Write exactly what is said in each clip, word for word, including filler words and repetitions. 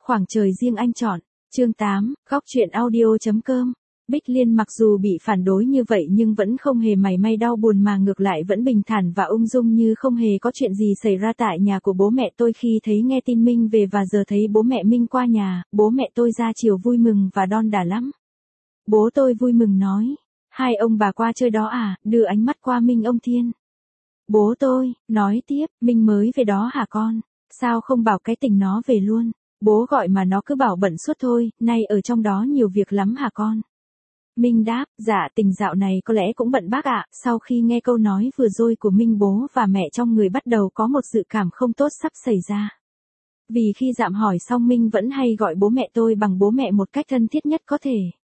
Khoảng trời riêng anh chọn. Chương tám, góc truyện audio chấm com. Bích Liên mặc dù bị phản đối như vậy nhưng vẫn không hề mảy may đau buồn mà ngược lại vẫn bình thản và ung dung như không hề có chuyện gì xảy ra tại nhà của bố mẹ tôi. Khi thấy nghe tin Minh về và giờ thấy bố mẹ Minh qua nhà, bố mẹ tôi ra chiều vui mừng và đon đả lắm. Bố tôi vui mừng nói, hai ông bà qua chơi đó à, đưa ánh mắt qua Minh ông Thiên. Bố tôi, nói tiếp, Minh mới về đó hả con, sao không bảo cái tình nó về luôn, bố gọi mà nó cứ bảo bận suốt thôi, nay ở trong đó nhiều việc lắm hả con. Minh đáp, dạ tình dạo này có lẽ cũng bận bác ạ. Sau khi nghe câu nói vừa rồi của Minh, bố và mẹ trong người bắt đầu có một dự cảm không tốt sắp xảy ra. Vì khi dạm hỏi xong Minh vẫn hay gọi bố mẹ tôi bằng bố mẹ một cách thân thiết nhất có thể.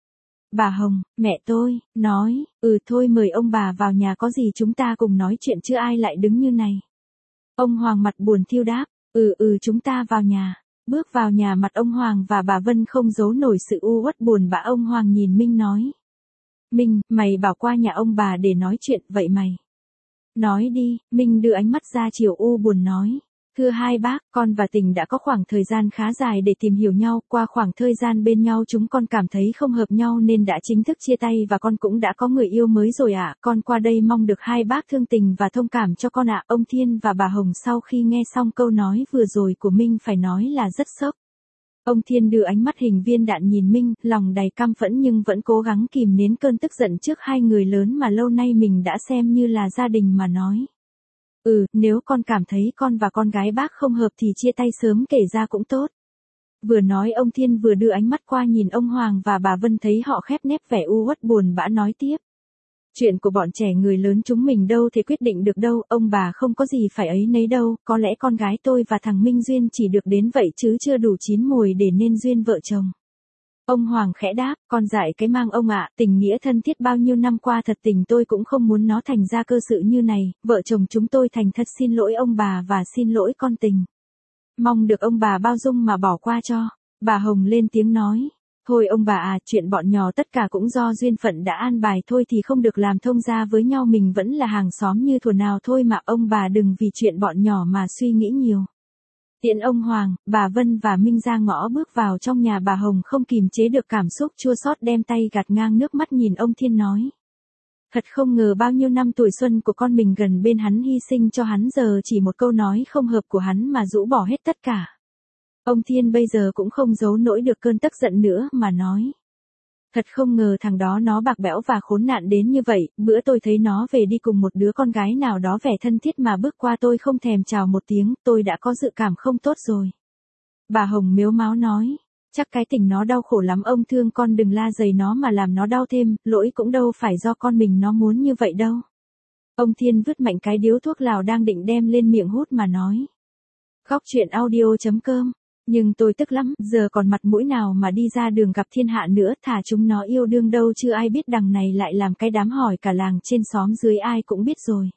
Bà Hồng, mẹ tôi, nói, ừ thôi mời ông bà vào nhà có gì chúng ta cùng nói chuyện chứ ai lại đứng như này. Ông Hoàng mặt buồn thiêu đáp, ừ ừ chúng ta vào nhà. Bước vào nhà mặt ông Hoàng và bà Vân không giấu nổi sự u uất buồn bã. Ông Hoàng nhìn Minh nói. Minh, mày bảo qua nhà ông bà để nói chuyện, vậy mày nói đi. Minh đưa ánh mắt ra chiều u buồn nói. Thưa hai bác, con và Tình đã có khoảng thời gian khá dài để tìm hiểu nhau. Qua khoảng thời gian bên nhau chúng con cảm thấy không hợp nhau nên đã chính thức chia tay và con cũng đã có người yêu mới rồi ạ. À. Con qua đây mong được hai bác thương tình và thông cảm cho con ạ. À. Ông Thiên và bà Hồng sau khi nghe xong câu nói vừa rồi của Minh phải nói là rất sốc. Ông Thiên đưa ánh mắt hình viên đạn nhìn Minh, lòng đầy căm phẫn nhưng vẫn cố gắng kìm nén cơn tức giận trước hai người lớn mà lâu nay mình đã xem như là gia đình mà nói. Ừ, nếu con cảm thấy con và con gái bác không hợp thì chia tay sớm kể ra cũng tốt. Vừa nói ông Thiên vừa đưa ánh mắt qua nhìn ông Hoàng và bà Vân thấy họ khép nép vẻ u uất buồn bã nói tiếp. Chuyện của bọn trẻ người lớn chúng mình đâu thể quyết định được đâu, ông bà không có gì phải ấy nấy đâu, có lẽ con gái tôi và thằng Minh duyên chỉ được đến vậy chứ chưa đủ chín mùi để nên duyên vợ chồng. Ông Hoàng khẽ đáp, con dại cái mang ông ạ, tình nghĩa thân thiết bao nhiêu năm qua thật tình tôi cũng không muốn nó thành ra cơ sự như này, vợ chồng chúng tôi thành thật xin lỗi ông bà và xin lỗi con Tình. Mong được ông bà bao dung mà bỏ qua cho. Bà Hồng lên tiếng nói, thôi ông bà à, chuyện bọn nhỏ tất cả cũng do duyên phận đã an bài thôi thì không được làm thông gia với nhau, mình vẫn là hàng xóm như thuở nào thôi mà ông bà đừng vì chuyện bọn nhỏ mà suy nghĩ nhiều. Tiễn ông Hoàng, bà Vân và Minh ra ngõ bước vào trong nhà. Bà Hồng không kìm chế được cảm xúc chua xót đem tay gạt ngang nước mắt nhìn ông Thiên nói. Thật không ngờ bao nhiêu năm tuổi xuân của con mình gần bên hắn hy sinh cho hắn giờ chỉ một câu nói không hợp của hắn mà rũ bỏ hết tất cả. Ông Thiên bây giờ cũng không giấu nổi được cơn tức giận nữa mà nói. Thật không ngờ thằng đó nó bạc bẽo và khốn nạn đến như vậy, bữa tôi thấy nó về đi cùng một đứa con gái nào đó vẻ thân thiết mà bước qua tôi không thèm chào một tiếng, tôi đã có dự cảm không tốt rồi. Bà Hồng mếu máo nói, chắc cái Tình nó đau khổ lắm, ông thương con đừng la dày nó mà làm nó đau thêm, lỗi cũng đâu phải do con mình nó muốn như vậy đâu. Ông Thiên vứt mạnh cái điếu thuốc lào đang định đem lên miệng hút mà nói. Góc truyện audio chấm com. Nhưng tôi tức lắm, giờ còn mặt mũi nào mà đi ra đường gặp thiên hạ nữa, thà chúng nó yêu đương đâu chứ ai biết đằng này lại làm cái đám hỏi cả làng trên xóm dưới ai cũng biết rồi.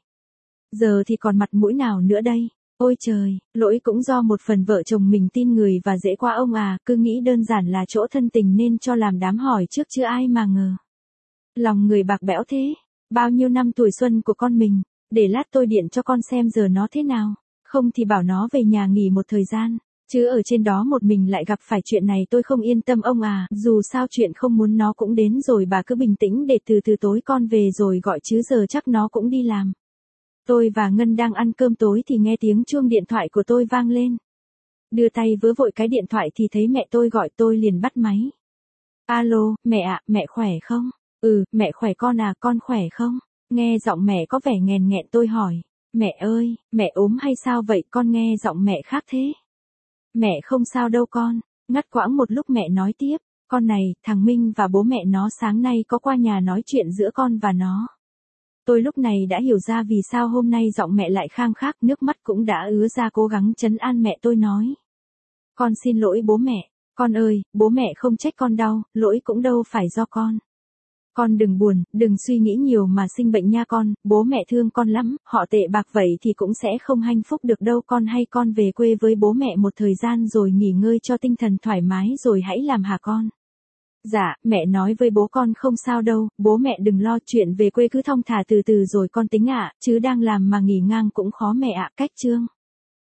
Giờ thì còn mặt mũi nào nữa đây, ôi trời, lỗi cũng do một phần vợ chồng mình tin người và dễ qua ông à, cứ nghĩ đơn giản là chỗ thân Tình nên cho làm đám hỏi trước chứ ai mà ngờ. Lòng người bạc bẽo thế, bao nhiêu năm tuổi xuân của con mình, để lát tôi điện cho con xem giờ nó thế nào, không thì bảo nó về nhà nghỉ một thời gian. Chứ ở trên đó một mình lại gặp phải chuyện này tôi không yên tâm ông à, dù sao chuyện không muốn nó cũng đến rồi, bà cứ bình tĩnh để từ từ tối con về rồi gọi chứ giờ chắc nó cũng đi làm. Tôi và Ngân đang ăn cơm tối thì nghe tiếng chuông điện thoại của tôi vang lên. Đưa tay vớ vội cái điện thoại thì thấy mẹ tôi gọi, tôi liền bắt máy. Alo, mẹ ạ, mẹ khỏe không? Ừ, mẹ khỏe con à, con khỏe không? Nghe giọng mẹ có vẻ nghèn nghẹn tôi hỏi. Mẹ ơi, mẹ ốm hay sao vậy, con nghe giọng mẹ khác thế. Mẹ không sao đâu con, ngắt quãng một lúc mẹ nói tiếp, con này, thằng Minh và bố mẹ nó sáng nay có qua nhà nói chuyện giữa con và nó. Tôi lúc này đã hiểu ra vì sao hôm nay giọng mẹ lại khang khác, nước mắt cũng đã ứa ra, cố gắng trấn an mẹ tôi nói. Con xin lỗi bố mẹ, con ơi, bố mẹ không trách con đâu, lỗi cũng đâu phải do con. Con đừng buồn, đừng suy nghĩ nhiều mà sinh bệnh nha con, bố mẹ thương con lắm, họ tệ bạc vậy thì cũng sẽ không hạnh phúc được đâu con, hay con về quê với bố mẹ một thời gian rồi nghỉ ngơi cho tinh thần thoải mái rồi hãy làm hả con. Dạ, mẹ nói với bố con không sao đâu, bố mẹ đừng lo, chuyện về quê cứ thong thả từ từ rồi con tính ạ, chứ đang làm mà nghỉ ngang cũng khó mẹ ạ, cách chương.